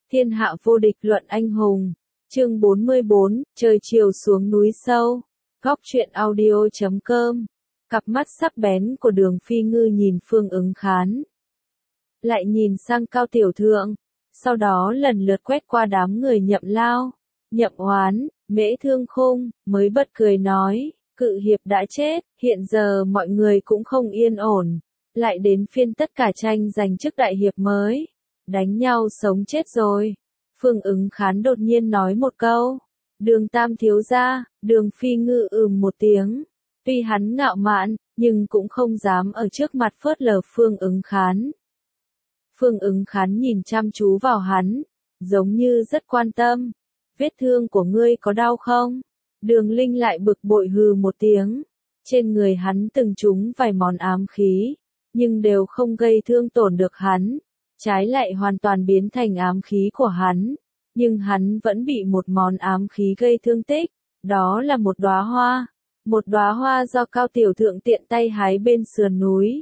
Thiên hạ vô địch luận anh hùng. Chương 44, trời chiều xuống núi sâu. Góc truyện audio.com. Cặp mắt sắc bén của Đường Phi Ngư nhìn Phương Ứng Khán, lại nhìn sang Cao Tiểu Thượng, sau đó lần lượt quét qua đám người Nhậm Lao, Nhậm Oán, Mễ Thương Khung, mới bật cười nói, Cự hiệp đã chết, hiện giờ mọi người cũng không yên ổn, lại đến phiên tất cả tranh giành chức đại hiệp mới, đánh nhau sống chết rồi. Phương Ứng Khán đột nhiên nói một câu, Đường Tam thiếu gia. Đường Phi Ngư một tiếng, tuy hắn ngạo mạn, nhưng cũng không dám ở trước mặt phớt lờ Phương Ứng Khán. Phương Ứng Khán nhìn chăm chú vào hắn, giống như rất quan tâm. Vết thương của ngươi có đau không? Đường Linh lại bực bội hừ một tiếng. Trên người hắn từng trúng vài món ám khí, nhưng đều không gây thương tổn được hắn, trái lại hoàn toàn biến thành ám khí của hắn. Nhưng hắn vẫn bị một món ám khí gây thương tích, đó là một đóa hoa do Cao Tiểu Thượng tiện tay hái bên sườn núi.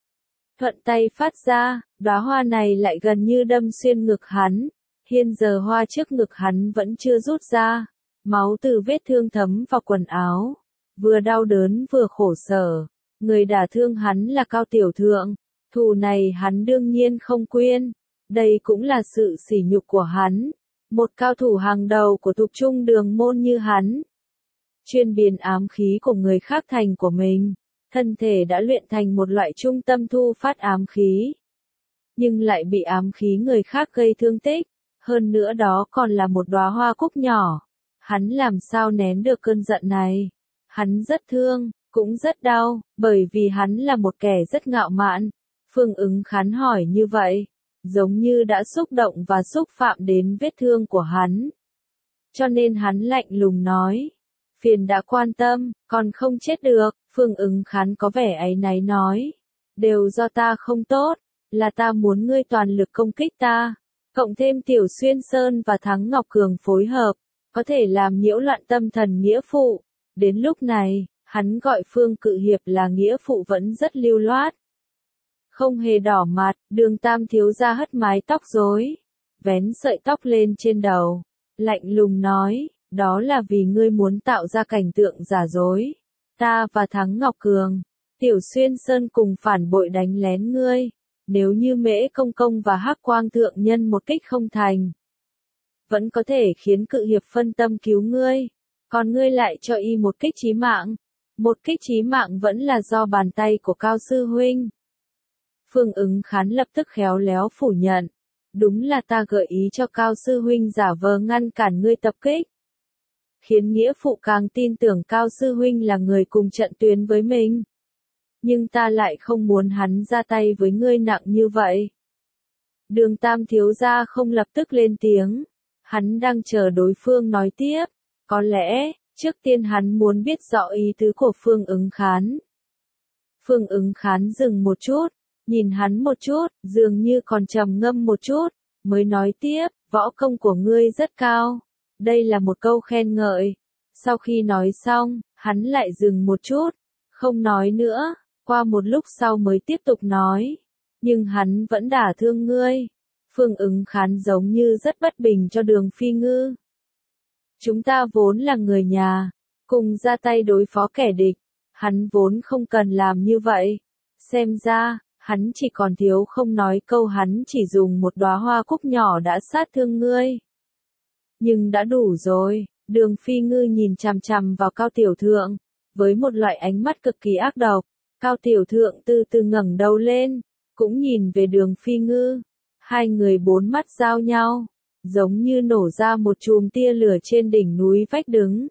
Thuận tay phát ra, đóa hoa này lại gần như đâm xuyên ngực hắn, hiện giờ hoa trước ngực hắn vẫn chưa rút ra, máu từ vết thương thấm vào quần áo, vừa đau đớn vừa khổ sở. Người đả thương hắn là Cao Tiểu Thượng, thù này hắn đương nhiên không quên, đây cũng là sự sỉ nhục của hắn. Một cao thủ hàng đầu của thục trung đường môn như hắn, chuyên biến ám khí của người khác thành của mình, thân thể đã luyện thành một loại trung tâm thu phát ám khí, nhưng lại bị ám khí người khác gây thương tích, hơn nữa đó còn là một đóa hoa cúc nhỏ. Hắn làm sao nén được cơn giận này? Hắn rất thương, cũng rất đau, bởi vì hắn là một kẻ rất ngạo mạn. Phương Ứng Khán hỏi như vậy, giống như đã xúc động và xúc phạm đến vết thương của hắn. Cho nên hắn lạnh lùng nói, phiền đã quan tâm, còn không chết được. Phương Ứng Khán có vẻ áy náy nói, đều do ta không tốt, là ta muốn ngươi toàn lực công kích ta, cộng thêm Tiểu Xuyên Sơn và Thắng Ngọc Cường phối hợp, có thể làm nhiễu loạn tâm thần nghĩa phụ. Đến lúc này, hắn gọi Phương Cự Hiệp là nghĩa phụ vẫn rất lưu loát, không hề đỏ mặt. Đường Tam thiếu gia hất mái tóc rối, vén sợi tóc lên trên đầu, lạnh lùng nói, đó là vì ngươi muốn tạo ra cảnh tượng giả dối. Ta và Thắng Ngọc Cường, Tiểu Xuyên Sơn cùng phản bội đánh lén ngươi, nếu như Mễ Công Công và Hắc Quang Thượng Nhân một kích không thành, vẫn có thể khiến Cự hiệp phân tâm cứu ngươi, còn ngươi lại cho y một kích chí mạng. Một kích chí mạng vẫn là do bàn tay của Cao sư huynh. Phương Ứng Khán lập tức khéo léo phủ nhận, đúng là ta gợi ý cho Cao sư huynh giả vờ ngăn cản ngươi tập kích, khiến nghĩa phụ càng tin tưởng Cao sư huynh là người cùng trận tuyến với mình. Nhưng ta lại không muốn hắn ra tay với ngươi nặng như vậy. Đường Tam thiếu gia không lập tức lên tiếng, hắn đang chờ đối phương nói tiếp, có lẽ, trước tiên hắn muốn biết rõ ý tứ của Phương Ứng Khán. Phương Ứng Khán dừng một chút, nhìn hắn một chút, dường như còn trầm ngâm một chút, mới nói tiếp, võ công của ngươi rất cao. Đây là một câu khen ngợi. Sau khi nói xong, hắn lại dừng một chút, không nói nữa, qua một lúc sau mới tiếp tục nói, nhưng hắn vẫn đả thương ngươi. Phương Ứng Khán giống như rất bất bình cho Đường Phi Ngư. Chúng ta vốn là người nhà, cùng ra tay đối phó kẻ địch, hắn vốn không cần làm như vậy. Xem ra, hắn chỉ còn thiếu không nói câu hắn chỉ dùng một đóa hoa cúc nhỏ đã sát thương ngươi. Nhưng đã đủ rồi. Đường Phi Ngư nhìn chằm chằm vào Cao Tiểu Thượng, với một loại ánh mắt cực kỳ ác độc. Cao Tiểu Thượng từ từ ngẩng đầu lên, cũng nhìn về Đường Phi Ngư. Hai người bốn mắt giao nhau, giống như nổ ra một chùm tia lửa trên đỉnh núi vách đứng.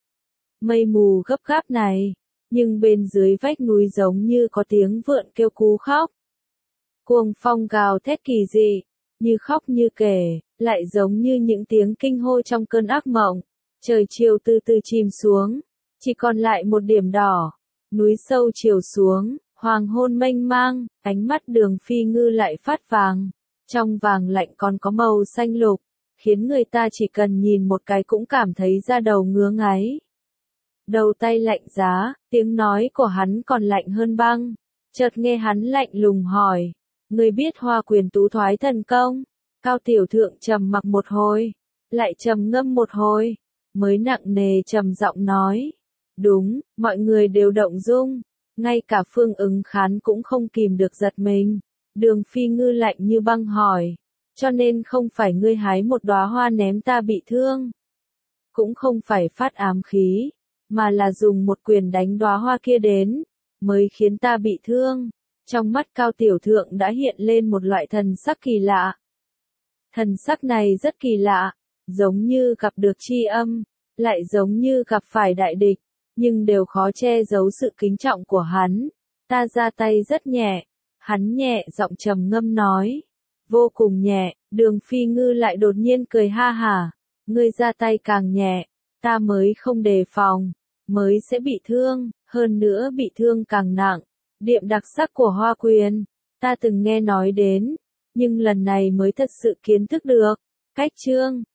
Mây mù gấp gáp này, nhưng bên dưới vách núi giống như có tiếng vượn kêu cú khóc. Cuồng phong gào thét kỳ dị, như khóc như kể, lại giống như những tiếng kinh hô trong cơn ác mộng. Trời chiều từ từ chìm xuống, chỉ còn lại một điểm đỏ. Núi sâu chiều xuống, hoàng hôn mênh mang, ánh mắt Đường Phi Ngư lại phát vàng. Trong vàng lạnh còn có màu xanh lục, khiến người ta chỉ cần nhìn một cái cũng cảm thấy da đầu ngứa ngáy. Đầu tay lạnh giá, tiếng nói của hắn còn lạnh hơn băng. Chợt nghe hắn lạnh lùng hỏi, ngươi biết Hoa Quyền Tú Thoái thần công? Cao tiểu thượng trầm mặc một hồi, lại trầm ngâm một hồi, mới nặng nề trầm giọng nói. Đúng, mọi người đều động dung, ngay cả Phương Ứng Khán cũng không kìm được giật mình. Đường Phi Ngư lạnh như băng hỏi, cho nên không phải ngươi hái một đóa hoa ném ta bị thương, cũng không phải phát ám khí, mà là dùng một quyền đánh đóa hoa kia đến, mới khiến ta bị thương. Trong mắt Cao tiểu thượng đã hiện lên một loại thần sắc kỳ lạ. Thần sắc này rất kỳ lạ, giống như gặp được tri âm, lại giống như gặp phải đại địch, nhưng đều khó che giấu sự kính trọng của hắn. Ta ra tay rất nhẹ, hắn nhẹ giọng trầm ngâm nói. Vô cùng nhẹ, Đường Phi Ngư lại đột nhiên cười ha hả. Ngươi ra tay càng nhẹ, ta mới không đề phòng, mới sẽ bị thương, hơn nữa bị thương càng nặng. Điểm đặc sắc của hoa quyền, ta từng nghe nói đến, nhưng lần này mới thật sự kiến thức được. Cách chương